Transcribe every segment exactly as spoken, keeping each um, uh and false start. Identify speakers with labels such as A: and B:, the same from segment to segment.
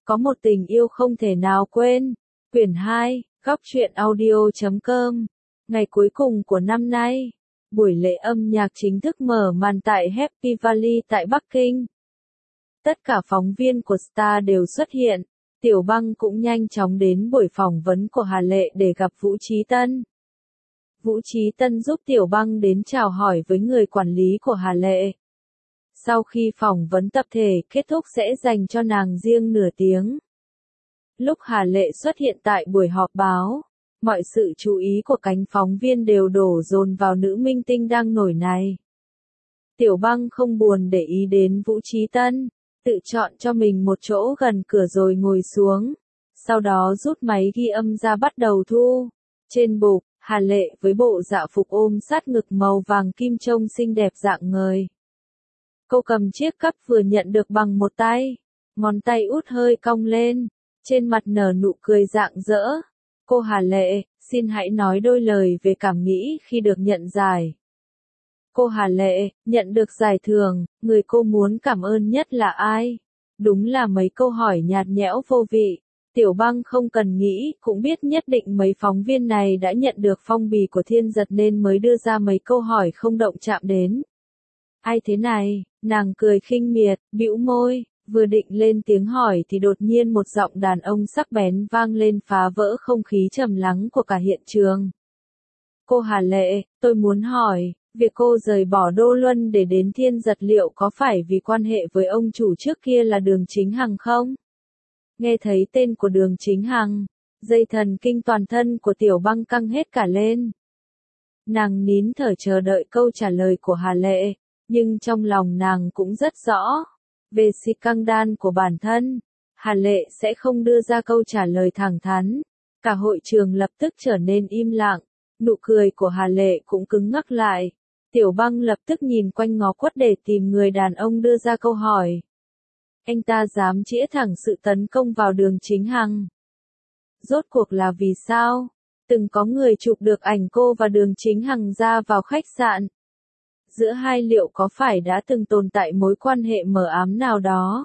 A: Có một tình yêu không thể nào quên. Quyển hai, góc truyện audio chấm com. Ngày cuối cùng của năm nay, buổi lễ âm nhạc chính thức mở màn tại Happy Valley tại Bắc Kinh. Tất cả phóng viên của Star đều xuất hiện. Tiểu Băng cũng nhanh chóng đến buổi phỏng vấn của Hà Lệ để gặp Vũ Chí Tân. Vũ Chí Tân giúp Tiểu Băng đến chào hỏi với người quản lý của Hà Lệ. Sau khi phỏng vấn tập thể kết thúc sẽ dành cho nàng riêng nửa tiếng. Lúc Hà Lệ xuất hiện tại buổi họp báo, mọi sự chú ý của cánh phóng viên đều đổ dồn vào nữ minh tinh đang nổi này. Tiểu Băng không buồn để ý đến Vũ Chí Tân, tự chọn cho mình một chỗ gần cửa rồi ngồi xuống. Sau đó rút máy ghi âm ra bắt đầu thu. Trên bục, Hà Lệ với bộ dạ phục ôm sát ngực màu vàng kim trông xinh đẹp rạng ngời. Cô cầm chiếc cắp vừa nhận được bằng một tay, ngón tay út hơi cong lên, trên mặt nở nụ cười rạng rỡ. Cô Hà Lệ, xin hãy nói đôi lời về cảm nghĩ khi được nhận giải. Cô Hà Lệ, nhận được giải thưởng, người cô muốn cảm ơn nhất là ai? Đúng là mấy câu hỏi nhạt nhẽo vô vị. Tiểu Băng không cần nghĩ, cũng biết nhất định mấy phóng viên này đã nhận được phong bì của Thiên Giật nên mới đưa ra mấy câu hỏi không động chạm đến. Ai thế này? Nàng cười khinh miệt, bĩu môi, vừa định lên tiếng hỏi thì đột nhiên một giọng đàn ông sắc bén vang lên phá vỡ không khí trầm lắng của cả hiện trường. Cô Hà Lệ, tôi muốn hỏi, việc cô rời bỏ Đô Luân để đến Thiên Giật liệu có phải vì quan hệ với ông chủ trước kia là Đường Chính Hằng không? Nghe thấy tên của Đường Chính Hằng, dây thần kinh toàn thân của Tiểu Băng căng hết cả lên. Nàng nín thở chờ đợi câu trả lời của Hà Lệ, nhưng trong lòng nàng cũng rất rõ. Về scandal của bản thân, Hà Lệ sẽ không đưa ra câu trả lời thẳng thắn. Cả hội trường lập tức trở nên im lặng, nụ cười của Hà Lệ cũng cứng ngắc lại. Tiểu Băng lập tức nhìn quanh ngó quất để tìm người đàn ông đưa ra câu hỏi. Anh ta dám chĩa thẳng sự tấn công vào Đường Chính Hằng. Rốt cuộc là vì sao? Từng có người chụp được ảnh cô và Đường Chính Hằng ra vào khách sạn. Giữa hai liệu có phải đã từng tồn tại mối quan hệ mờ ám nào đó?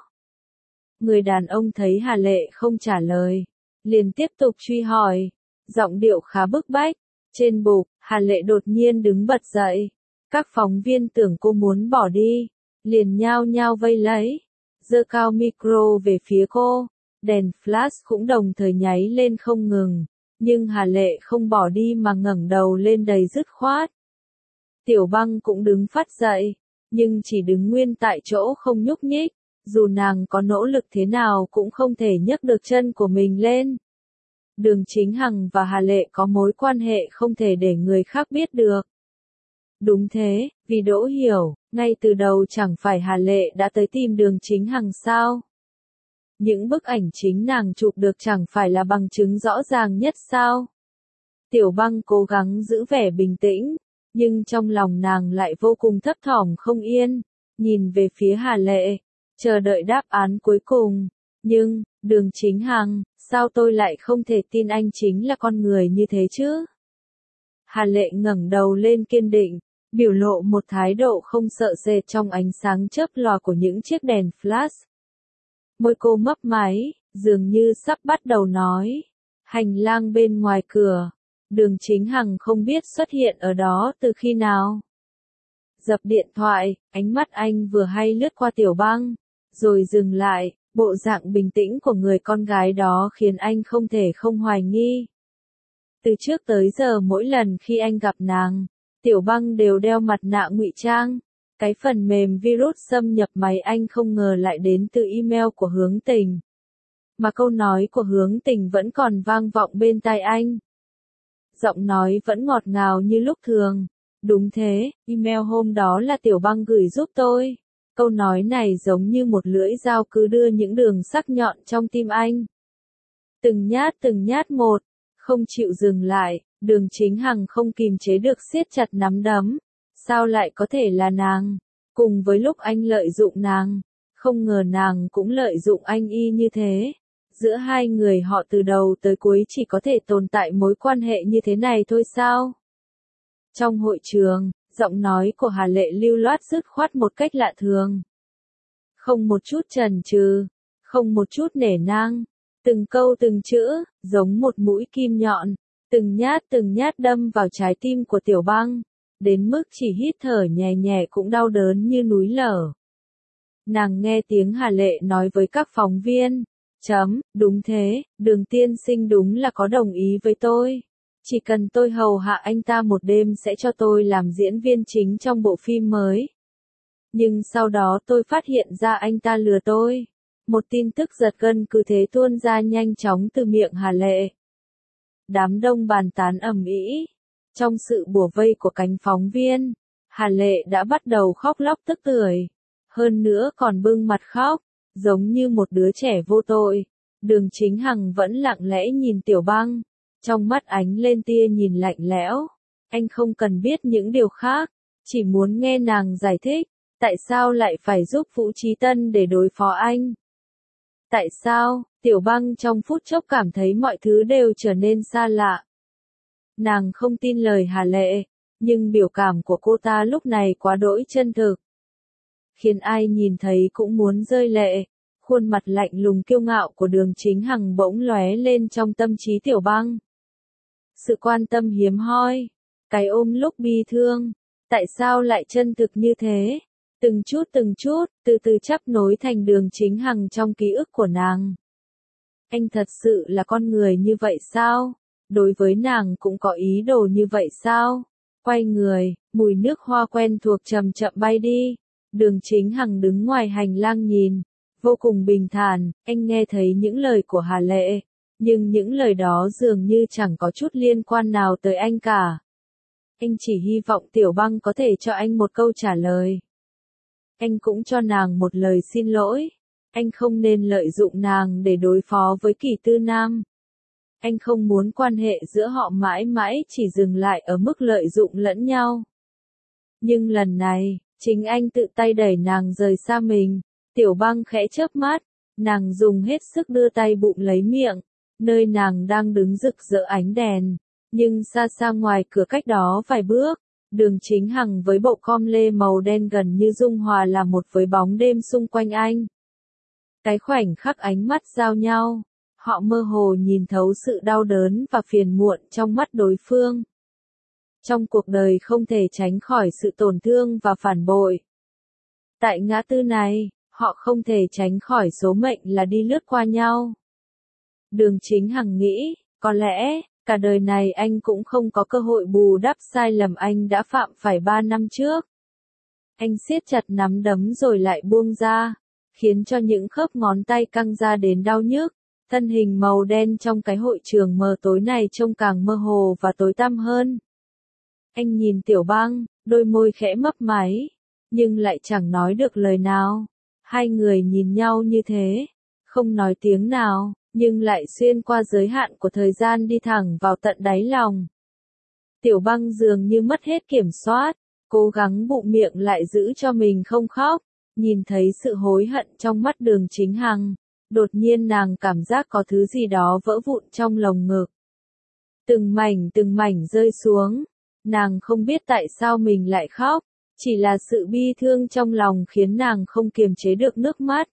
A: Người đàn ông thấy Hà Lệ không trả lời, liền tiếp tục truy hỏi, giọng điệu khá bức bách. Trên bục, Hà Lệ đột nhiên đứng bật dậy. Các phóng viên tưởng cô muốn bỏ đi, liền nhao nhao vây lấy, giơ cao micro về phía cô. Đèn flash cũng đồng thời nháy lên không ngừng, nhưng Hà Lệ không bỏ đi mà ngẩng đầu lên đầy dứt khoát. Tiểu Băng cũng đứng phát dậy, nhưng chỉ đứng nguyên tại chỗ không nhúc nhích, dù nàng có nỗ lực thế nào cũng không thể nhấc được chân của mình lên. Đường Chính Hằng và Hà Lệ có mối quan hệ không thể để người khác biết được. Đúng thế, vì Đỗ Hiểu, ngay từ đầu chẳng phải Hà Lệ đã tới tìm Đường Chính Hằng sao? Những bức ảnh chính nàng chụp được chẳng phải là bằng chứng rõ ràng nhất sao? Tiểu Băng cố gắng giữ vẻ bình tĩnh, nhưng trong lòng nàng lại vô cùng thấp thỏm không yên, nhìn về phía Hà Lệ, chờ đợi đáp án cuối cùng. Nhưng, Đường Chính Hằng, sao tôi lại không thể tin anh chính là con người như thế chứ? Hà Lệ ngẩng đầu lên kiên định, biểu lộ một thái độ không sợ sệt trong ánh sáng chớp lòa của những chiếc đèn flash. Môi cô mấp máy, dường như sắp bắt đầu nói. Hành lang bên ngoài cửa, Đường Chính Hằng không biết xuất hiện ở đó từ khi nào. Dập điện thoại, ánh mắt anh vừa hay lướt qua Tiểu Băng, rồi dừng lại, bộ dạng bình tĩnh của người con gái đó khiến anh không thể không hoài nghi. Từ trước tới giờ mỗi lần khi anh gặp nàng, Tiểu Băng đều đeo mặt nạ ngụy trang. Cái phần mềm virus xâm nhập máy anh không ngờ lại đến từ email của Hướng Tình. Mà câu nói của Hướng Tình vẫn còn vang vọng bên tai anh. Giọng nói vẫn ngọt ngào như lúc thường. Đúng thế, email hôm đó là Tiểu Băng gửi giúp tôi. Câu nói này giống như một lưỡi dao cứ đưa những đường sắc nhọn trong tim anh. Từng nhát từng nhát một, không chịu dừng lại, Đường Chính Hằng không kìm chế được siết chặt nắm đấm. Sao lại có thể là nàng? Cùng với lúc anh lợi dụng nàng, không ngờ nàng cũng lợi dụng anh y như thế. Giữa hai người họ từ đầu tới cuối chỉ có thể tồn tại mối quan hệ như thế này thôi sao? Trong hội trường, giọng nói của Hà Lệ lưu loát dứt khoát một cách lạ thường. Không một chút chần chừ, không một chút nể nang. Từng câu từng chữ, giống một mũi kim nhọn, từng nhát từng nhát đâm vào trái tim của Tiểu Băng, đến mức chỉ hít thở nhẹ nhẹ cũng đau đớn như núi lở. Nàng nghe tiếng Hà Lệ nói với các phóng viên, chấm, đúng thế, Đường tiên sinh đúng là có đồng ý với tôi. Chỉ cần tôi hầu hạ anh ta một đêm sẽ cho tôi làm diễn viên chính trong bộ phim mới. Nhưng sau đó tôi phát hiện ra anh ta lừa tôi. Một tin tức giật gân cứ thế tuôn ra nhanh chóng từ miệng Hà Lệ. Đám đông bàn tán ầm ĩ. Trong sự bủa vây của cánh phóng viên, Hà Lệ đã bắt đầu khóc lóc tức tưởi. Hơn nữa còn bưng mặt khóc, giống như một đứa trẻ vô tội. Đường Chính Hằng vẫn lặng lẽ nhìn Tiểu Băng, trong mắt ánh lên tia nhìn lạnh lẽo. Anh không cần biết những điều khác, chỉ muốn nghe nàng giải thích, tại sao lại phải giúp Vũ Chí Tân để đối phó anh. Tại sao? Tiểu Băng trong phút chốc cảm thấy mọi thứ đều trở nên xa lạ. Nàng không tin lời Hà Lệ, nhưng biểu cảm của cô ta lúc này quá đỗi chân thực, khiến ai nhìn thấy cũng muốn rơi lệ. Khuôn mặt lạnh lùng kiêu ngạo của Đường Chính Hằng bỗng lóe lên trong tâm trí Tiểu Băng. Sự quan tâm hiếm hoi, cái ôm lúc bi thương, tại sao lại chân thực như thế? Từng chút từng chút, từ từ chắp nối thành Đường Chính Hằng trong ký ức của nàng. Anh thật sự là con người như vậy sao? Đối với nàng cũng có ý đồ như vậy sao? Quay người, mùi nước hoa quen thuộc chậm chậm bay đi. Đường Chính Hằng đứng ngoài hành lang nhìn, vô cùng bình thản. Anh nghe thấy những lời của Hà Lệ, nhưng những lời đó dường như chẳng có chút liên quan nào tới anh cả. Anh chỉ hy vọng Tiểu Băng có thể cho anh một câu trả lời. Anh cũng cho nàng một lời xin lỗi. Anh không nên lợi dụng nàng để đối phó với Kỳ Tư Nam. Anh không muốn quan hệ giữa họ mãi mãi chỉ dừng lại ở mức lợi dụng lẫn nhau. Nhưng lần này, chính anh tự tay đẩy nàng rời xa mình. Tiểu Băng khẽ chớp mắt, nàng dùng hết sức đưa tay bụng lấy miệng, nơi nàng đang đứng rực rỡ ánh đèn. Nhưng xa xa ngoài cửa cách đó vài bước, Đường Chính Hằng với bộ com lê màu đen gần như dung hòa là một với bóng đêm xung quanh anh. Cái khoảnh khắc ánh mắt giao nhau, họ mơ hồ nhìn thấu sự đau đớn và phiền muộn trong mắt đối phương. Trong cuộc đời không thể tránh khỏi sự tổn thương và phản bội. Tại ngã tư này, họ không thể tránh khỏi số mệnh là đi lướt qua nhau. Đường Chính Hằng nghĩ, có lẽ, cả đời này anh cũng không có cơ hội bù đắp sai lầm anh đã phạm phải ba năm trước. Anh siết chặt nắm đấm rồi lại buông ra, khiến cho những khớp ngón tay căng ra đến đau nhức. Thân hình màu đen trong cái hội trường mờ tối này trông càng mơ hồ và tối tăm hơn. Anh nhìn Tiểu Băng, đôi môi khẽ mấp máy, nhưng lại chẳng nói được lời nào. Hai người nhìn nhau như thế, không nói tiếng nào, nhưng lại xuyên qua giới hạn của thời gian đi thẳng vào tận đáy lòng. Tiểu Băng dường như mất hết kiểm soát, cố gắng bụng miệng lại giữ cho mình không khóc. Nhìn thấy sự hối hận trong mắt Đường Chính Hằng, đột nhiên nàng cảm giác có thứ gì đó vỡ vụn trong lồng ngực. Từng mảnh từng mảnh rơi xuống, nàng không biết tại sao mình lại khóc, chỉ là sự bi thương trong lòng khiến nàng không kiềm chế được nước mắt.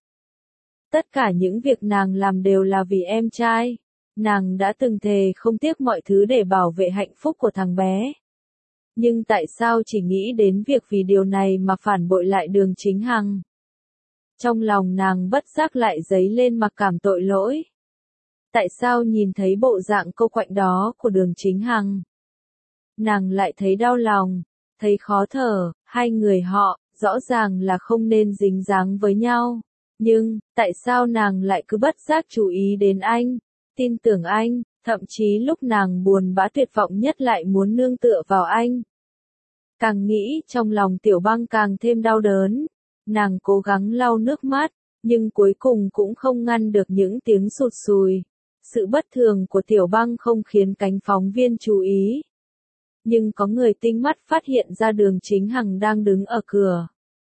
A: Tất cả những việc nàng làm đều là vì em trai, nàng đã từng thề không tiếc mọi thứ để bảo vệ hạnh phúc của thằng bé. Nhưng tại sao chỉ nghĩ đến việc vì điều này mà phản bội lại Đường Chính Hằng? Trong lòng nàng bất giác lại dấy lên mặc cảm tội lỗi. Tại sao nhìn thấy bộ dạng cô quạnh đó của Đường Chính Hằng, nàng lại thấy đau lòng, thấy khó thở? Hai người họ, rõ ràng là không nên dính dáng với nhau. Nhưng, tại sao nàng lại cứ bất giác chú ý đến anh, tin tưởng anh, thậm chí lúc nàng buồn bã tuyệt vọng nhất lại muốn nương tựa vào anh? Càng nghĩ trong lòng Tiểu Băng càng thêm đau đớn. Nàng cố gắng lau nước mắt, nhưng cuối cùng cũng không ngăn được những tiếng sụt sùi. Sự bất thường của Tiểu Băng không khiến cánh phóng viên chú ý. Nhưng có người tinh mắt phát hiện ra Đường Chính Hằng đang đứng ở cửa.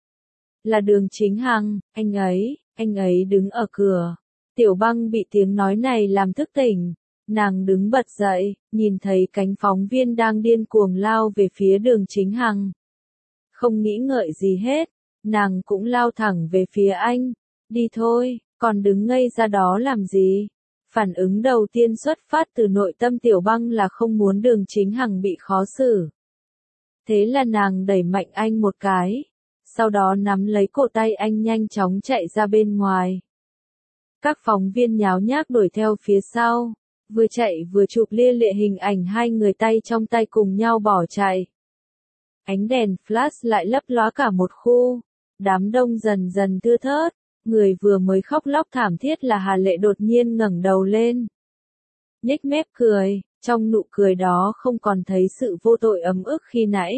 A: Là Đường Chính Hằng, anh ấy, anh ấy đứng ở cửa. Tiểu Băng bị tiếng nói này làm thức tỉnh. Nàng đứng bật dậy, nhìn thấy cánh phóng viên đang điên cuồng lao về phía Đường Chính Hằng. Không nghĩ ngợi gì hết, nàng cũng lao thẳng về phía anh. Đi thôi, Còn đứng ngây ra đó làm gì? Phản ứng đầu tiên xuất phát từ nội tâm Tiểu Băng là không muốn Đường Chính Hằng bị khó xử. Thế là nàng đẩy mạnh anh một cái, sau đó nắm lấy cổ tay anh nhanh chóng chạy ra bên ngoài. Các phóng viên nháo nhác đuổi theo phía sau, vừa chạy vừa chụp lia lịa hình ảnh hai người tay trong tay cùng nhau bỏ chạy. Ánh đèn flash lại lấp lóa cả một khu, đám đông dần dần thưa thớt, người vừa mới khóc lóc thảm thiết là Hà Lệ đột nhiên ngẩng đầu lên. Nhếch mép cười, trong nụ cười đó không còn thấy sự vô tội ấm ức khi nãy.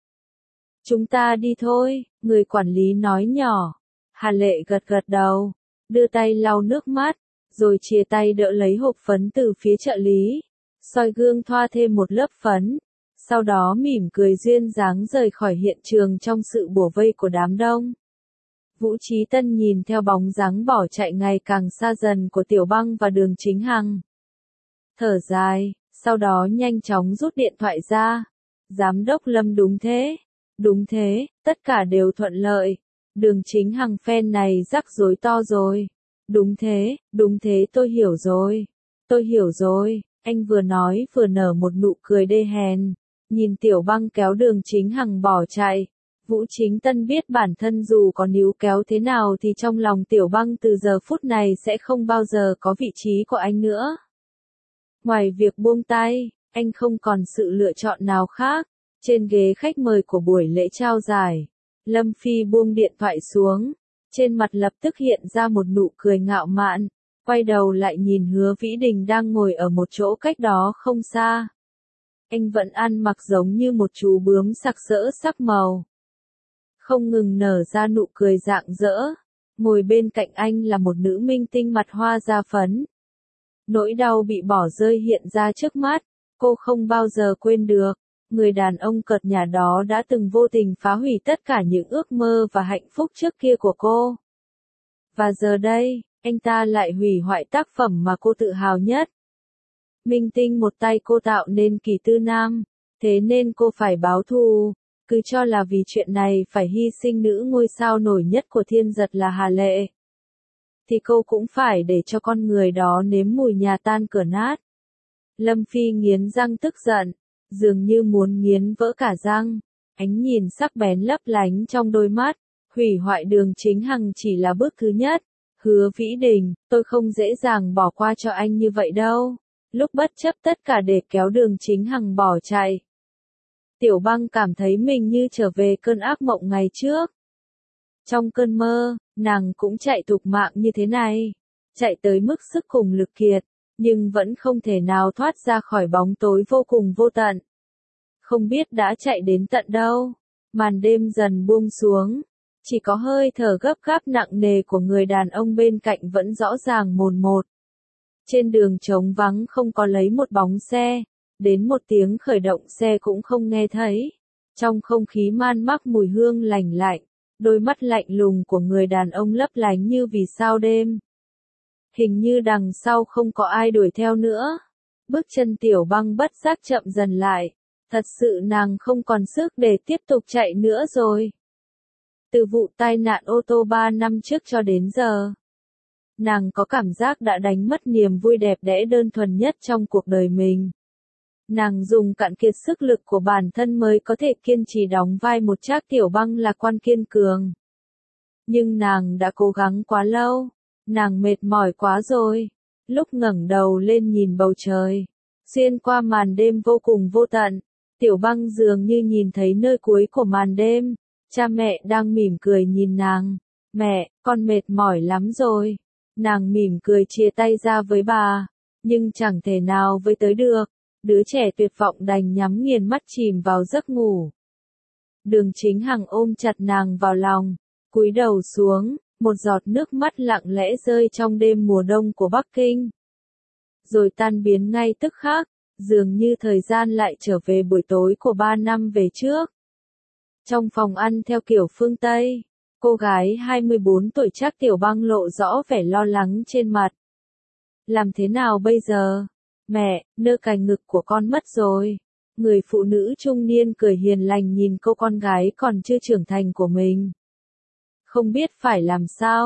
A: Chúng ta đi thôi, người quản lý nói nhỏ. Hà Lệ gật gật đầu, đưa tay lau nước mắt, rồi chia tay đỡ lấy hộp phấn từ phía trợ lý, soi gương thoa thêm một lớp phấn, sau đó mỉm cười duyên dáng rời khỏi hiện trường trong sự bủa vây của đám đông. Vũ Chí Tân nhìn theo bóng dáng bỏ chạy ngày càng xa dần của Tiểu Băng và Đường Chính Hằng. Thở dài, sau đó nhanh chóng rút điện thoại ra. Giám đốc Lâm đúng thế, đúng thế, tất cả đều thuận lợi. Đường Chính Hằng fan này rắc rối to rồi. Đúng thế, đúng thế tôi hiểu rồi. Tôi hiểu rồi, anh vừa nói vừa nở một nụ cười đê hèn. Nhìn Tiểu Băng kéo Đường Chính Hằng bỏ chạy. Vũ Chính Tân biết bản thân dù có níu kéo thế nào thì trong lòng Tiểu Băng từ giờ phút này sẽ không bao giờ có vị trí của anh nữa. Ngoài việc buông tay, anh không còn sự lựa chọn nào khác. Trên ghế khách mời của buổi lễ trao giải, Lâm Phi buông điện thoại xuống, trên mặt lập tức hiện ra một nụ cười ngạo mạn, quay đầu lại nhìn Hứa Vĩ Đình đang ngồi ở một chỗ cách đó không xa. Anh vẫn ăn mặc giống như một chú bướm sặc sỡ sắc màu, không ngừng nở ra nụ cười rạng rỡ. Ngồi bên cạnh anh là một nữ minh tinh mặt hoa da phấn. Nỗi đau bị bỏ rơi hiện ra trước mắt, cô không bao giờ quên được. Người đàn ông cợt nhả đó đã từng vô tình phá hủy tất cả những ước mơ và hạnh phúc trước kia của cô. Và giờ đây, anh ta lại hủy hoại tác phẩm mà cô tự hào nhất. Minh tinh một tay cô tạo nên Kỳ Tư Nam, thế nên cô phải báo thù. Cứ cho là vì chuyện này phải hy sinh nữ ngôi sao nổi nhất của Thiên Giật là Hà Lệ, thì cô cũng phải để cho con người đó nếm mùi nhà tan cửa nát. Lâm Phi nghiến răng tức giận, dường như muốn nghiến vỡ cả răng, ánh nhìn sắc bén lấp lánh trong đôi mắt. Hủy hoại Đường Chính Hằng chỉ là bước thứ nhất. Hứa Vĩ Đình, tôi không dễ dàng bỏ qua cho anh như vậy đâu. Lúc bất chấp tất cả để kéo Đường Chính Hằng bỏ chạy, Tiểu Băng cảm thấy mình như trở về cơn ác mộng ngày trước. Trong cơn mơ, nàng cũng chạy thục mạng như thế này, chạy tới mức sức cùng lực kiệt, nhưng vẫn không thể nào thoát ra khỏi bóng tối vô cùng vô tận. Không biết đã chạy đến tận đâu, màn đêm dần buông xuống, chỉ có hơi thở gấp gáp nặng nề của người đàn ông bên cạnh vẫn rõ ràng mồn một. Trên đường trống vắng không có lấy một bóng xe, đến một tiếng khởi động xe cũng không nghe thấy. Trong không khí man mác mùi hương lành lạnh, đôi mắt lạnh lùng của người đàn ông lấp lánh như vì sao đêm. Hình như đằng sau không có ai đuổi theo nữa. Bước chân Tiểu Băng bất giác chậm dần lại. Thật sự nàng không còn sức để tiếp tục chạy nữa rồi. Từ vụ tai nạn ô tô ba năm trước cho đến giờ, nàng có cảm giác đã đánh mất niềm vui đẹp đẽ đơn thuần nhất trong cuộc đời mình. Nàng dùng cạn kiệt sức lực của bản thân mới có thể kiên trì đóng vai một Trác Tiểu Băng lạc quan kiên cường. Nhưng nàng đã cố gắng quá lâu, nàng mệt mỏi quá rồi. Lúc ngẩng đầu lên nhìn bầu trời, xuyên qua màn đêm vô cùng vô tận, Tiểu Băng dường như nhìn thấy nơi cuối của màn đêm. Cha mẹ đang mỉm cười nhìn nàng. Mẹ, con mệt mỏi lắm rồi. Nàng mỉm cười chia tay ra với bà, nhưng chẳng thể nào với tới được. Đứa trẻ tuyệt vọng đành nhắm nghiền mắt chìm vào giấc ngủ. Đường Chính Hằng ôm chặt nàng vào lòng, cúi đầu xuống, một giọt nước mắt lặng lẽ rơi trong đêm mùa đông của Bắc Kinh. Rồi tan biến ngay tức khắc, dường như thời gian lại trở về buổi tối của ba năm về trước. Trong phòng ăn theo kiểu phương Tây, cô gái hai mươi bốn tuổi Trác Tiểu Băng lộ rõ vẻ lo lắng trên mặt. Làm thế nào bây giờ? Mẹ, nơ cành ngực của con mất rồi. Người phụ nữ trung niên cười hiền lành nhìn cô con gái còn chưa trưởng thành của mình. Không biết phải làm sao.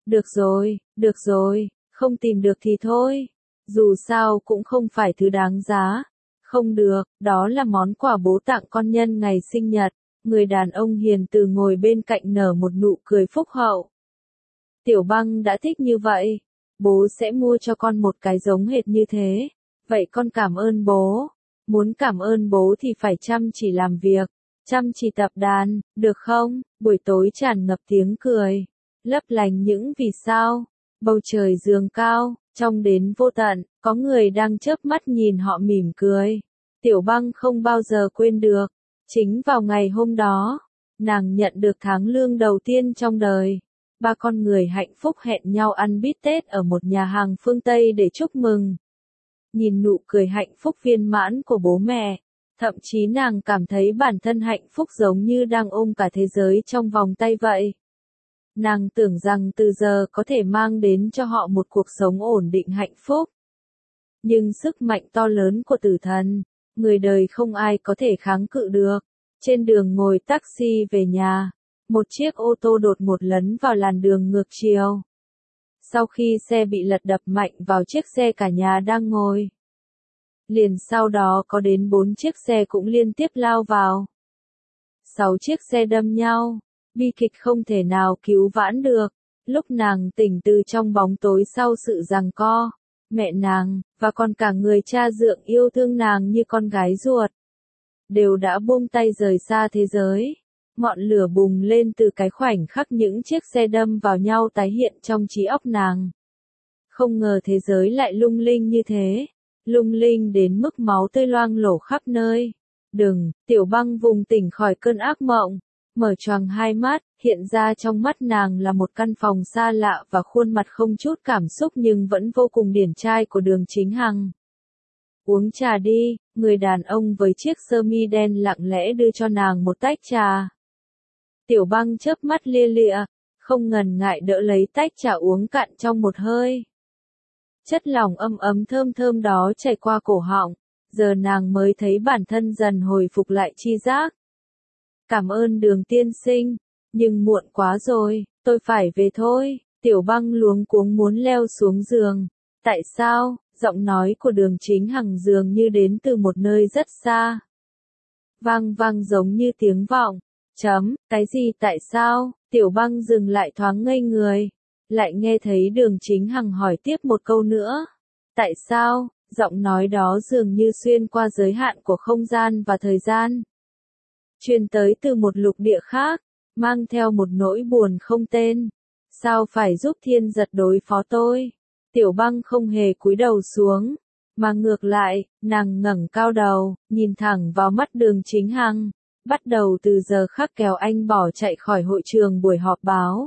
A: Được rồi, được rồi, không tìm được thì thôi. Dù sao cũng không phải thứ đáng giá. Không được, đó là món quà bố tặng con nhân ngày sinh nhật. Người đàn ông hiền từ ngồi bên cạnh nở một nụ cười phúc hậu. Tiểu Băng đã thích như vậy. Bố sẽ mua cho con một cái giống hệt như thế. Vậy con cảm ơn bố. Muốn cảm ơn bố thì phải chăm chỉ làm việc. Chăm chỉ tập đàn, được không? Buổi tối tràn ngập tiếng cười. Lấp lánh những vì sao. Bầu trời giường cao, trong đến vô tận, có người đang chớp mắt nhìn họ mỉm cười. Tiểu Băng không bao giờ quên được. Chính vào ngày hôm đó, nàng nhận được tháng lương đầu tiên trong đời. Ba con người hạnh phúc hẹn nhau ăn bít tết ở một nhà hàng phương Tây để chúc mừng. Nhìn nụ cười hạnh phúc viên mãn của bố mẹ, thậm chí nàng cảm thấy bản thân hạnh phúc giống như đang ôm cả thế giới trong vòng tay vậy. Nàng tưởng rằng từ giờ có thể mang đến cho họ một cuộc sống ổn định hạnh phúc. Nhưng sức mạnh to lớn của tử thần, người đời không ai có thể kháng cự được. Trên đường ngồi taxi về nhà, một chiếc ô tô đột ngột lấn vào làn đường ngược chiều. Sau khi xe bị lật đập mạnh vào chiếc xe cả nhà đang ngồi. Liền sau đó có đến bốn chiếc xe cũng liên tiếp lao vào. Sáu chiếc xe đâm nhau, bi kịch không thể nào cứu vãn được. Lúc nàng tỉnh từ trong bóng tối sau sự giằng co, mẹ nàng, và còn cả người cha dượng yêu thương nàng như con gái ruột, đều đã buông tay rời xa thế giới. Ngọn lửa bùng lên từ cái khoảnh khắc những chiếc xe đâm vào nhau tái hiện trong trí óc nàng. Không ngờ thế giới lại lung linh như thế. Lung linh đến mức máu tươi loang lổ khắp nơi. Đừng, Tiểu Băng vùng tỉnh khỏi cơn ác mộng. Mở choàng hai mắt, hiện ra trong mắt nàng là một căn phòng xa lạ và khuôn mặt không chút cảm xúc nhưng vẫn vô cùng điển trai của Đường Chính Hằng. Uống trà đi, người đàn ông với chiếc sơ mi đen lặng lẽ đưa cho nàng một tách trà. Tiểu Băng chớp mắt lia lịa, không ngần ngại đỡ lấy tách trà uống cạn trong một hơi. Chất lỏng ấm ấm thơm thơm đó chảy qua cổ họng, giờ nàng mới thấy bản thân dần hồi phục lại tri giác. Cảm ơn Đường tiên sinh, nhưng muộn quá rồi, tôi phải về thôi. Tiểu Băng luống cuống muốn leo xuống giường. Tại sao? Giọng nói của Đường Chính Hằng dường như đến từ một nơi rất xa. Vang vang giống như tiếng vọng. Chấm, cái gì tại sao? Tiểu Băng dừng lại thoáng ngây người. Lại nghe thấy Đường Chính Hằng hỏi tiếp một câu nữa. Tại sao? Giọng nói đó dường như xuyên qua giới hạn của không gian và thời gian. Truyền tới từ một lục địa khác, mang theo một nỗi buồn không tên. Sao phải giúp Thiên Giật đối phó tôi? Tiểu Băng không hề cúi đầu xuống, mà ngược lại, nàng ngẩng cao đầu, nhìn thẳng vào mắt Đường Chính Hằng. Bắt đầu từ giờ khắc kéo anh bỏ chạy khỏi hội trường buổi họp báo.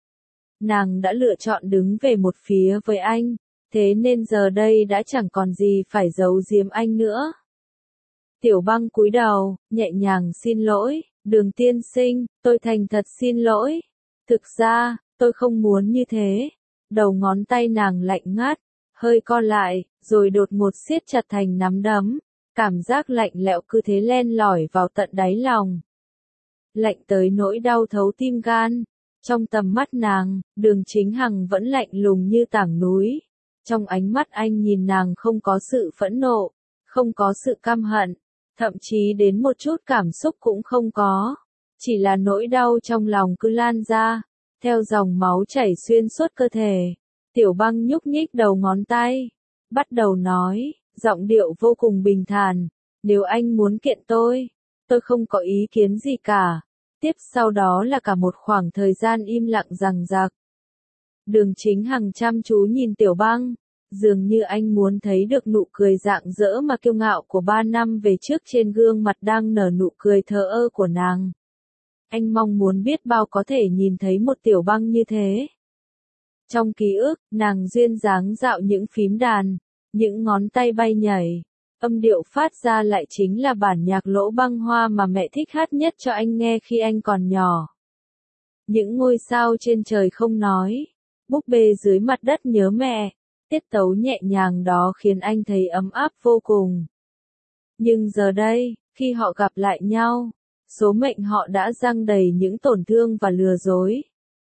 A: Nàng đã lựa chọn đứng về một phía với anh, thế nên giờ đây đã chẳng còn gì phải giấu giếm anh nữa. Tiểu Băng cúi đầu, nhẹ nhàng xin lỗi, Đường tiên sinh, tôi thành thật xin lỗi. Thực ra, tôi không muốn như thế. Đầu ngón tay nàng lạnh ngắt, hơi co lại, rồi đột ngột siết chặt thành nắm đấm. Cảm giác lạnh lẽo cứ thế len lỏi vào tận đáy lòng. Lạnh tới nỗi đau thấu tim gan. Trong tầm mắt nàng, Đường Chính Hằng vẫn lạnh lùng như tảng núi. Trong ánh mắt anh nhìn nàng không có sự phẫn nộ, không có sự căm hận, thậm chí đến một chút cảm xúc cũng không có. Chỉ là nỗi đau trong lòng cứ lan ra, theo dòng máu chảy xuyên suốt cơ thể. Tiểu Băng nhúc nhích đầu ngón tay, bắt đầu nói, giọng điệu vô cùng bình thản, nếu anh muốn kiện tôi, tôi không có ý kiến gì cả. Tiếp sau đó là cả một khoảng thời gian im lặng dằng dặc. Đường Chính Hằng chăm chú nhìn Tiểu Băng, dường như anh muốn thấy được nụ cười rạng rỡ mà kiêu ngạo của ba năm về trước trên gương mặt đang nở nụ cười thờ ơ của nàng. Anh mong muốn biết bao có thể nhìn thấy một Tiểu Băng như thế. Trong ký ức, nàng duyên dáng dạo những phím đàn, những ngón tay bay nhảy. Âm điệu phát ra lại chính là bản nhạc Lỗ Băng Hoa mà mẹ thích hát nhất cho anh nghe khi anh còn nhỏ. Những ngôi sao trên trời không nói, búp bê dưới mặt đất nhớ mẹ, tiết tấu nhẹ nhàng đó khiến anh thấy ấm áp vô cùng. Nhưng giờ đây, khi họ gặp lại nhau, số mệnh họ đã giăng đầy những tổn thương và lừa dối.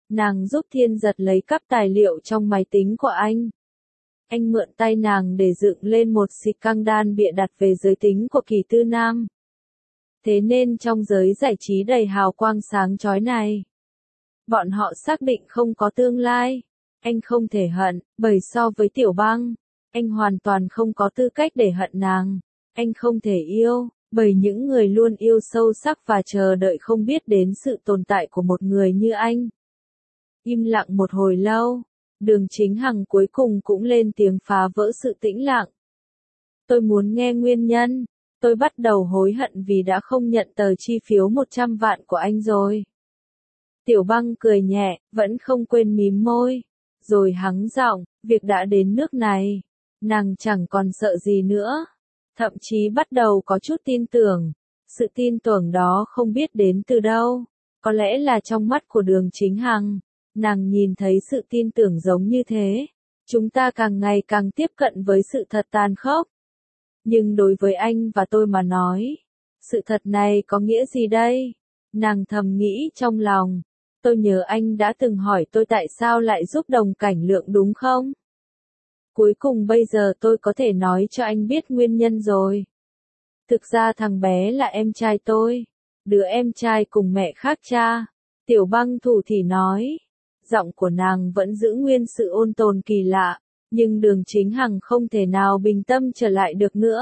A: Nàng giúp Thiên Giật lấy cắp tài liệu trong máy tính của anh. Anh mượn tay nàng để dựng lên một scandal bịa đặt về giới tính của Kỳ Tư Nam. Thế nên trong giới giải trí đầy hào quang sáng chói này, bọn họ xác định không có tương lai. Anh không thể hận, bởi so với Tiểu Băng, anh hoàn toàn không có tư cách để hận nàng. Anh không thể yêu, bởi những người luôn yêu sâu sắc và chờ đợi không biết đến sự tồn tại của một người như anh. Im lặng một hồi lâu, Đường Chính Hằng cuối cùng cũng lên tiếng phá vỡ sự tĩnh lặng. Tôi muốn nghe nguyên nhân. Tôi bắt đầu hối hận vì đã không nhận tờ chi phiếu một trăm vạn của anh rồi. Tiểu Băng cười nhẹ, vẫn không quên mím môi. Rồi hắng giọng, việc đã đến nước này. Nàng chẳng còn sợ gì nữa. Thậm chí bắt đầu có chút tin tưởng. Sự tin tưởng đó không biết đến từ đâu. Có lẽ là trong mắt của Đường Chính Hằng. Nàng nhìn thấy sự tin tưởng giống như thế. Chúng ta càng ngày càng tiếp cận với sự thật tàn khốc. Nhưng đối với anh và tôi mà nói, sự thật này có nghĩa gì đây? Nàng thầm nghĩ trong lòng. Tôi nhớ anh đã từng hỏi tôi tại sao lại giúp Đồng Cảnh Lượng đúng không? Cuối cùng bây giờ tôi có thể nói cho anh biết nguyên nhân rồi. Thực ra thằng bé là em trai tôi. Đứa em trai cùng mẹ khác cha. Tiểu Băng thủ thỉ nói. Giọng của nàng vẫn giữ nguyên sự ôn tồn kỳ lạ. Nhưng Đường Chính Hằng không thể nào bình tâm trở lại được nữa.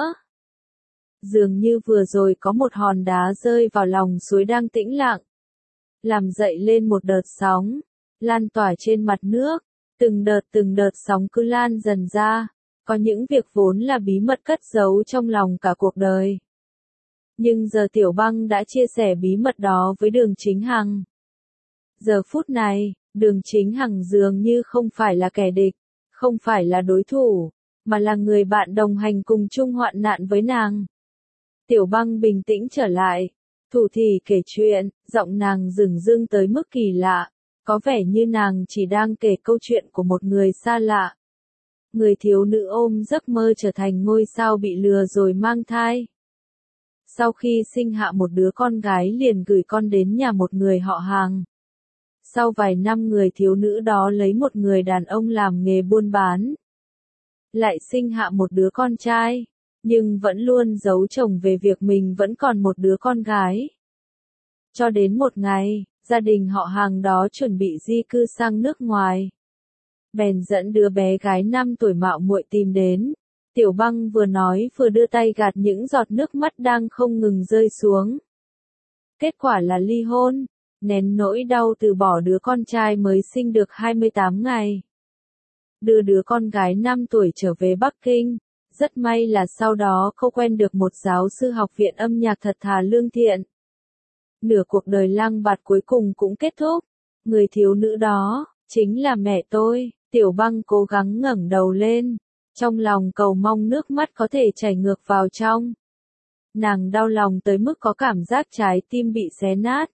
A: Dường như vừa rồi có một hòn đá rơi vào lòng suối đang tĩnh lặng. Làm dậy lên một đợt sóng, lan tỏa trên mặt nước. Từng đợt từng đợt sóng cứ lan dần ra. Có những việc vốn là bí mật cất giấu trong lòng cả cuộc đời. Nhưng giờ Tiểu Băng đã chia sẻ bí mật đó với Đường Chính Hằng. Giờ phút này, Đường Chính Hằng dường như không phải là kẻ địch. Không phải là đối thủ, mà là người bạn đồng hành cùng chung hoạn nạn với nàng. Tiểu Băng bình tĩnh trở lại, thủ thỉ kể chuyện, giọng nàng dửng dưng tới mức kỳ lạ, có vẻ như nàng chỉ đang kể câu chuyện của một người xa lạ. Người thiếu nữ ôm giấc mơ trở thành ngôi sao bị lừa rồi mang thai. Sau khi sinh hạ một đứa con gái liền gửi con đến nhà một người họ hàng. Sau vài năm người thiếu nữ đó lấy một người đàn ông làm nghề buôn bán. Lại sinh hạ một đứa con trai, nhưng vẫn luôn giấu chồng về việc mình vẫn còn một đứa con gái. Cho đến một ngày, gia đình họ hàng đó chuẩn bị di cư sang nước ngoài. Bèn dẫn đứa bé gái năm tuổi mạo muội tìm đến. Tiểu Băng vừa nói vừa đưa tay gạt những giọt nước mắt đang không ngừng rơi xuống. Kết quả là ly hôn. Nén nỗi đau từ bỏ đứa con trai mới sinh được hai mươi tám ngày. Đưa đứa con gái năm tuổi trở về Bắc Kinh. Rất may là sau đó cô quen được một giáo sư học viện âm nhạc thật thà lương thiện. Nửa cuộc đời lang bạt cuối cùng cũng kết thúc. Người thiếu nữ đó, chính là mẹ tôi. Tiểu Băng cố gắng ngẩng đầu lên. Trong lòng cầu mong nước mắt có thể chảy ngược vào trong. Nàng đau lòng tới mức có cảm giác trái tim bị xé nát.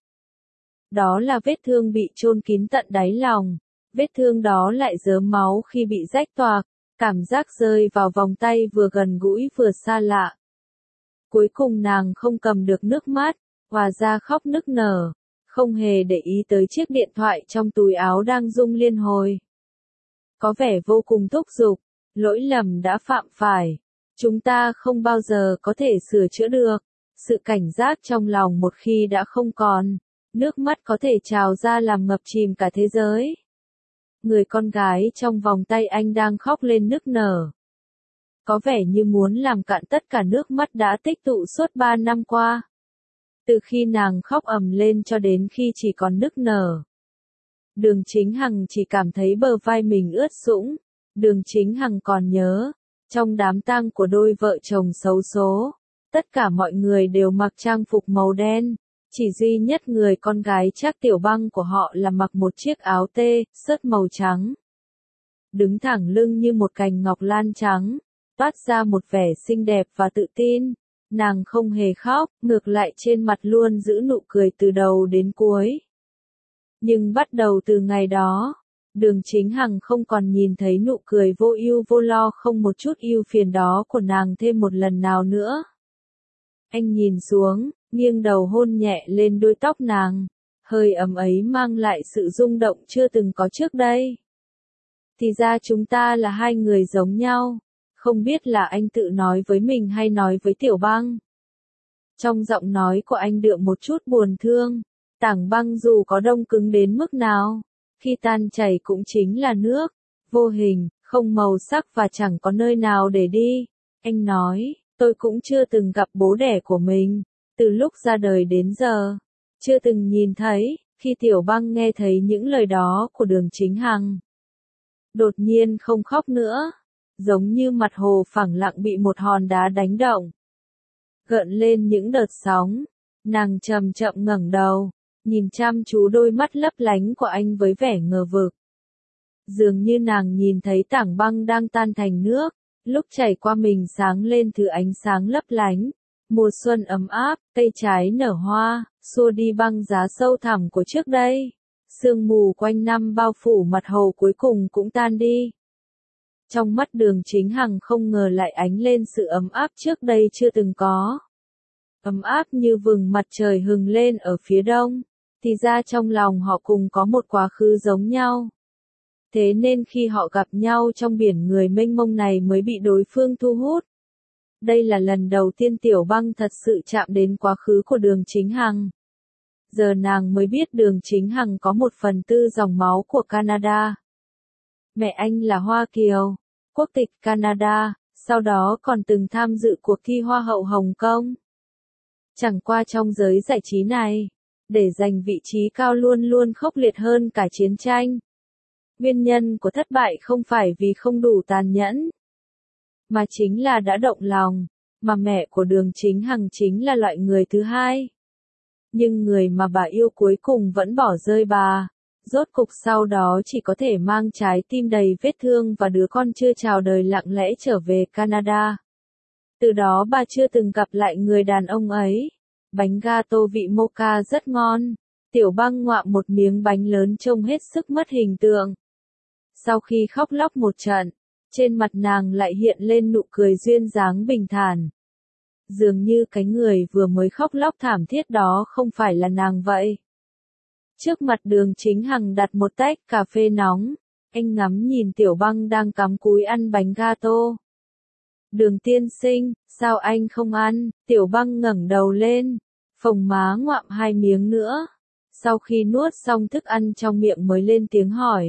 A: Đó là vết thương bị chôn kín tận đáy lòng. Vết thương đó lại rớm máu khi bị rách toạc. Cảm giác rơi vào vòng tay vừa gần gũi vừa xa lạ. Cuối cùng nàng không cầm được nước mắt, hòa ra khóc nức nở. Không hề để ý tới chiếc điện thoại trong túi áo đang rung liên hồi. Có vẻ vô cùng thúc giục. Lỗi lầm đã phạm phải. Chúng ta không bao giờ có thể sửa chữa được. Sự cảnh giác trong lòng một khi đã không còn. Nước mắt có thể trào ra làm ngập chìm cả thế giới. Người con gái trong vòng tay anh đang khóc lên nức nở. Có vẻ như muốn làm cạn tất cả nước mắt đã tích tụ suốt ba năm qua. Từ khi nàng khóc ầm lên cho đến khi chỉ còn nức nở. Đường Chính Hằng chỉ cảm thấy bờ vai mình ướt sũng. Đường Chính Hằng còn nhớ, trong đám tang của đôi vợ chồng xấu số, tất cả mọi người đều mặc trang phục màu đen. Chỉ duy nhất người con gái Trác Tiểu Băng của họ là mặc một chiếc áo tê, sớt màu trắng. Đứng thẳng lưng như một cành ngọc lan trắng, toát ra một vẻ xinh đẹp và tự tin. Nàng không hề khóc, ngược lại trên mặt luôn giữ nụ cười từ đầu đến cuối. Nhưng bắt đầu từ ngày đó, Đường Chính Hằng không còn nhìn thấy nụ cười vô ưu vô lo không một chút ưu phiền đó của nàng thêm một lần nào nữa. Anh nhìn xuống, nghiêng đầu hôn nhẹ lên đôi tóc nàng, Hơi ấm ấy mang lại sự rung động chưa từng có trước đây. Thì ra chúng ta là hai người giống nhau. Không biết là anh tự nói với mình hay nói với Tiểu Băng. Trong giọng nói của anh đượm một chút buồn thương. Tảng băng dù có đông cứng đến mức nào, khi tan chảy cũng chính là nước, vô hình, không màu sắc và chẳng có nơi nào để đi. Anh nói, tôi cũng chưa từng gặp bố đẻ của mình, từ lúc ra đời đến giờ. Chưa từng nhìn thấy. Khi Tiểu Băng nghe thấy những lời đó của Đường Chính Hằng, đột nhiên không khóc nữa, giống như mặt hồ phẳng lặng bị một hòn đá đánh động, gợn lên những đợt sóng. Nàng chậm chậm ngẩng đầu, nhìn chăm chú đôi mắt lấp lánh của anh với vẻ ngờ vực. Dường như nàng nhìn thấy tảng băng đang tan thành nước, lúc chảy qua mình sáng lên thứ ánh sáng lấp lánh. Mùa xuân ấm áp, cây trái nở hoa, xua đi băng giá sâu thẳm của trước đây. Sương mù quanh năm bao phủ mặt hồ cuối cùng cũng tan đi. Trong mắt Đường Chính Hằng không ngờ lại ánh lên sự ấm áp trước đây chưa từng có. Ấm áp như vầng mặt trời hừng lên ở phía đông. Thì ra trong lòng họ cùng có một quá khứ giống nhau. Thế nên khi họ gặp nhau trong biển người mênh mông này mới bị đối phương thu hút. Đây là lần đầu tiên Tiểu Băng thật sự chạm đến quá khứ của Đường Chính Hằng. Giờ nàng mới biết Đường Chính Hằng có một phần tư dòng máu của Canada. Mẹ anh là Hoa Kiều, quốc tịch Canada, sau đó còn từng tham dự cuộc thi Hoa hậu Hồng Kông. Chẳng qua trong giới giải trí này, để giành vị trí cao luôn luôn khốc liệt hơn cả chiến tranh. Nguyên nhân của thất bại không phải vì không đủ tàn nhẫn, mà chính là đã động lòng, mà mẹ của Đường Chính Hằng chính là loại người thứ hai. Nhưng người mà bà yêu cuối cùng vẫn bỏ rơi bà, rốt cục sau đó chỉ có thể mang trái tim đầy vết thương và đứa con chưa chào đời lặng lẽ trở về Canada. Từ đó bà chưa từng gặp lại người đàn ông ấy. Bánh gato vị mocha rất ngon. Tiểu Băng ngoạm một miếng bánh lớn trông hết sức mất hình tượng. Sau khi khóc lóc một trận, trên mặt nàng lại hiện lên nụ cười duyên dáng bình thản. Dường như cái người vừa mới khóc lóc thảm thiết đó không phải là nàng vậy. Trước mặt Đường Chính Hằng đặt một tách cà phê nóng, anh ngắm nhìn Tiểu Băng đang cắm cúi ăn bánh gato. Đường tiên sinh, sao anh không ăn? Tiểu Băng ngẩng đầu lên, phồng má ngoạm hai miếng nữa. Sau khi nuốt xong thức ăn trong miệng mới lên tiếng hỏi.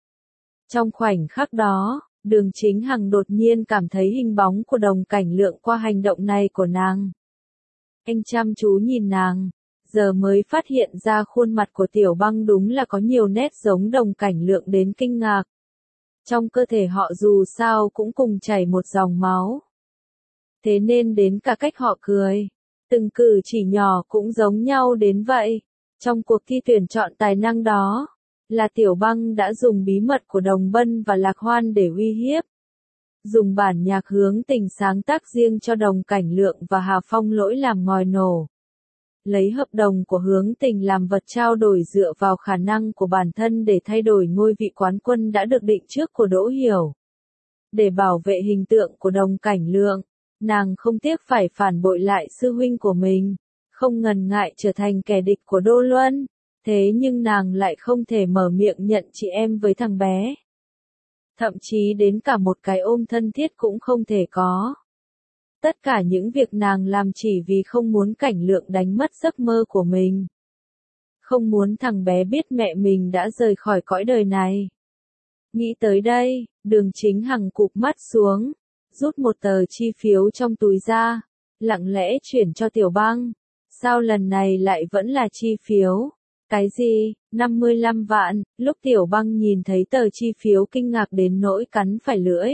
A: Trong khoảnh khắc đó, Đường Chính Hằng đột nhiên cảm thấy hình bóng của Đồng Cảnh Lượng qua hành động này của nàng. Anh chăm chú nhìn nàng, giờ mới phát hiện ra khuôn mặt của Tiểu Băng đúng là có nhiều nét giống Đồng Cảnh Lượng đến kinh ngạc. Trong cơ thể họ dù sao cũng cùng chảy một dòng máu. Thế nên đến cả cách họ cười, từng cử chỉ nhỏ cũng giống nhau đến vậy. Trong cuộc thi tuyển chọn tài năng đó, là Tiểu Băng đã dùng bí mật của Đồng Bân và Lạc Hoan để uy hiếp. Dùng bản nhạc hướng tình sáng tác riêng cho Đồng Cảnh Lượng và Hà Phong Lỗi làm ngòi nổ. Lấy hợp đồng của Hướng Tình làm vật trao đổi dựa vào khả năng của bản thân để thay đổi ngôi vị quán quân đã được định trước của Đỗ Hiểu. Để bảo vệ hình tượng của Đồng Cảnh Lượng, nàng không tiếc phải phản bội lại sư huynh của mình, không ngần ngại trở thành kẻ địch của Đô Luân. Thế nhưng nàng lại không thể mở miệng nhận chị em với thằng bé. Thậm chí đến cả một cái ôm thân thiết cũng không thể có. Tất cả những việc nàng làm chỉ vì không muốn Cảnh Lượng đánh mất giấc mơ của mình. Không muốn thằng bé biết mẹ mình đã rời khỏi cõi đời này. Nghĩ tới đây, Đường Chính Hằng cụp mắt xuống, rút một tờ chi phiếu trong túi ra, lặng lẽ chuyển cho Tiểu Băng. Sao lần này lại vẫn là chi phiếu? Cái gì? năm mươi lăm vạn, lúc Tiểu Băng nhìn thấy tờ chi phiếu kinh ngạc đến nỗi cắn phải lưỡi.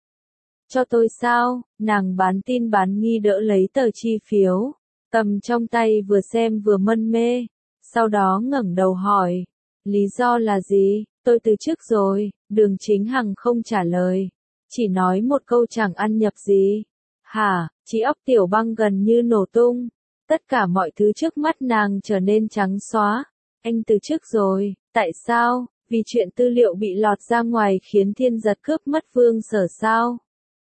A: Cho tôi sao? Nàng bán tin bán nghi đỡ lấy tờ chi phiếu, cầm trong tay vừa xem vừa mân mê, sau đó ngẩng đầu hỏi, lý do là gì? Tôi từ chức rồi. Đường Chính Hằng không trả lời, chỉ nói một câu chẳng ăn nhập gì. Hả? Trí óc Tiểu Băng gần như nổ tung, tất cả mọi thứ trước mắt nàng trở nên trắng xóa. Anh từ chức rồi, tại sao? Vì chuyện tư liệu bị lọt ra ngoài khiến Thiên Giật cướp mất Vương Sở sao?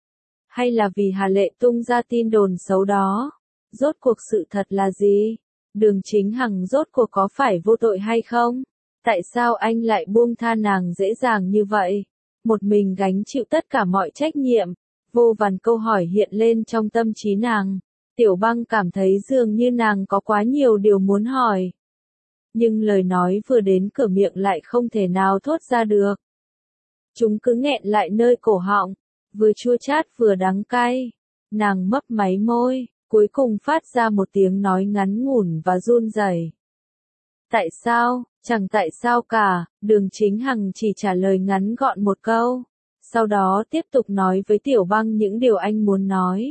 A: Hay là vì Hà Lệ tung ra tin đồn xấu đó? Rốt cuộc sự thật là gì? Đường Chính Hằng rốt cuộc có phải vô tội hay không? Tại sao anh lại buông tha nàng dễ dàng như vậy? Một mình gánh chịu tất cả mọi trách nhiệm. Vô vàn câu hỏi hiện lên trong tâm trí nàng. Tiểu Băng cảm thấy dường như nàng có quá nhiều điều muốn hỏi. Nhưng lời nói vừa đến cửa miệng lại không thể nào thốt ra được. Chúng cứ nghẹn lại nơi cổ họng, vừa chua chát vừa đắng cay. Nàng mấp máy môi, cuối cùng phát ra một tiếng nói ngắn ngủn và run rẩy. Tại sao? Chẳng tại sao cả, Đường Chính Hằng chỉ trả lời ngắn gọn một câu. Sau đó tiếp tục nói với Tiểu Băng những điều anh muốn nói.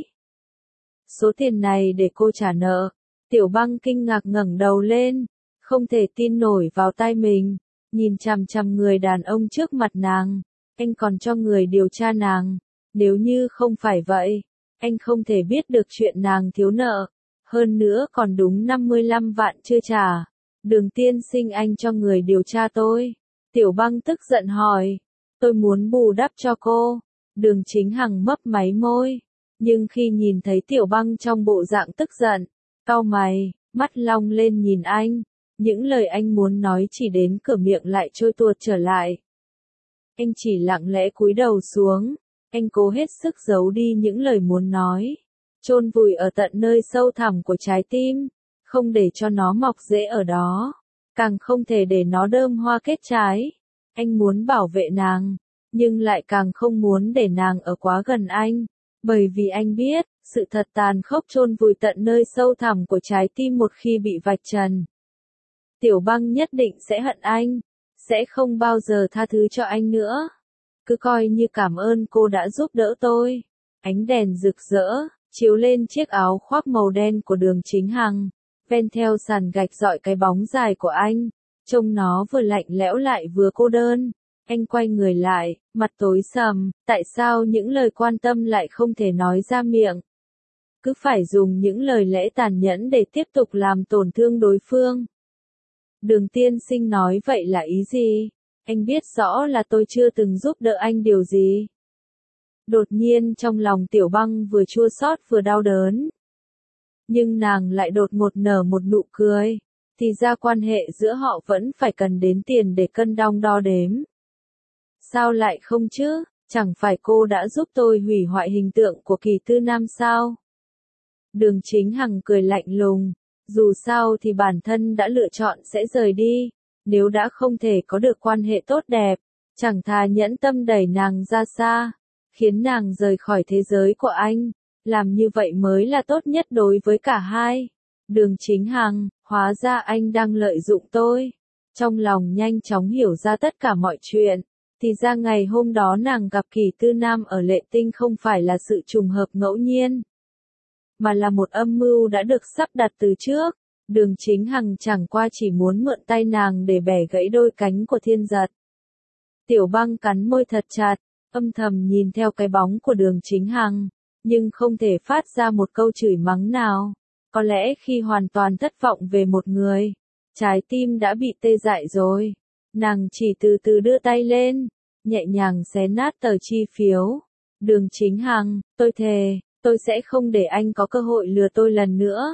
A: Số tiền này để cô trả nợ. Tiểu Băng kinh ngạc ngẩng đầu lên, không thể tin nổi vào tai mình, nhìn chằm chằm người đàn ông trước mặt nàng. Anh còn cho người điều tra nàng. Nếu như không phải vậy, anh không thể biết được chuyện nàng thiếu nợ. Hơn nữa còn đúng năm mươi lăm vạn chưa trả. Đường tiên sinh, anh cho người điều tra tôi. Tiểu Băng tức giận hỏi. Tôi muốn bù đắp cho cô. Đường Chính Hằng mấp máy môi. Nhưng khi nhìn thấy Tiểu Băng trong bộ dạng tức giận, cau mày, mắt long lên nhìn anh. Những lời anh muốn nói chỉ đến cửa miệng lại trôi tuột trở lại. Anh chỉ lặng lẽ cúi đầu xuống. Anh cố hết sức giấu đi những lời muốn nói. Chôn vùi ở tận nơi sâu thẳm của trái tim. Không để cho nó mọc rễ ở đó. Càng không thể để nó đơm hoa kết trái. Anh muốn bảo vệ nàng. Nhưng lại càng không muốn để nàng ở quá gần anh. Bởi vì anh biết, sự thật tàn khốc chôn vùi tận nơi sâu thẳm của trái tim một khi bị vạch trần. Tiểu Băng nhất định sẽ hận anh. Sẽ không bao giờ tha thứ cho anh nữa. Cứ coi như cảm ơn cô đã giúp đỡ tôi. Ánh đèn rực rỡ, chiếu lên chiếc áo khoác màu đen của Đường Chính Hằng. Ven theo sàn gạch dọi cái bóng dài của anh. Trông nó vừa lạnh lẽo lại vừa cô đơn. Anh quay người lại, mặt tối sầm. Tại sao những lời quan tâm lại không thể nói ra miệng? Cứ phải dùng những lời lẽ tàn nhẫn để tiếp tục làm tổn thương đối phương. Đường tiên sinh nói vậy là ý gì? Anh biết rõ là tôi chưa từng giúp đỡ anh điều gì. Đột nhiên trong lòng Tiểu Băng vừa chua xót vừa đau đớn. Nhưng nàng lại đột ngột nở một nụ cười. Thì ra quan hệ giữa họ vẫn phải cần đến tiền để cân đong đo đếm. Sao lại không chứ? Chẳng phải cô đã giúp tôi hủy hoại hình tượng của Kỳ Tư Nam sao? Đường Chính Hằng cười lạnh lùng. Dù sao thì bản thân đã lựa chọn sẽ rời đi. Nếu đã không thể có được quan hệ tốt đẹp, chẳng thà nhẫn tâm đẩy nàng ra xa, khiến nàng rời khỏi thế giới của anh. Làm như vậy mới là tốt nhất đối với cả hai. Đường Chính Hằng, hóa ra anh đang lợi dụng tôi. Trong lòng nhanh chóng hiểu ra tất cả mọi chuyện. Thì ra ngày hôm đó nàng gặp Kỳ Tư Nam ở Lệ Tinh không phải là sự trùng hợp ngẫu nhiên, mà là một âm mưu đã được sắp đặt từ trước. Đường Chính Hằng chẳng qua chỉ muốn mượn tay nàng để bẻ gãy đôi cánh của Thiên Giật. Tiểu Băng cắn môi thật chặt, âm thầm nhìn theo cái bóng của Đường Chính Hằng, nhưng không thể phát ra một câu chửi mắng nào. Có lẽ khi hoàn toàn thất vọng về một người, trái tim đã bị tê dại rồi. Nàng chỉ từ từ đưa tay lên, nhẹ nhàng xé nát tờ chi phiếu. Đường Chính Hằng, tôi thề, tôi sẽ không để anh có cơ hội lừa tôi lần nữa.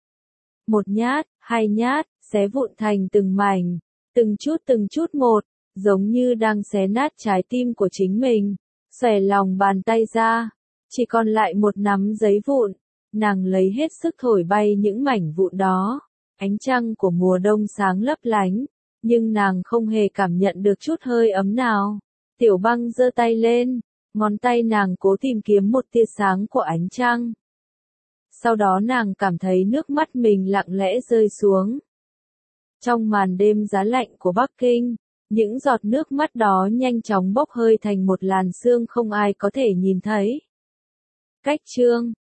A: Một nhát, hai nhát, xé vụn thành từng mảnh, từng chút từng chút một, giống như đang xé nát trái tim của chính mình. Xòe lòng bàn tay ra, chỉ còn lại một nắm giấy vụn. Nàng lấy hết sức thổi bay những mảnh vụn đó. Ánh trăng của mùa đông sáng lấp lánh, nhưng nàng không hề cảm nhận được chút hơi ấm nào. Tiểu Băng giơ tay lên, ngón tay nàng cố tìm kiếm một tia sáng của ánh trăng. Sau đó nàng cảm thấy nước mắt mình lặng lẽ rơi xuống. Trong màn đêm giá lạnh của Bắc Kinh, những giọt nước mắt đó nhanh chóng bốc hơi thành một làn sương không ai có thể nhìn thấy. Cách chương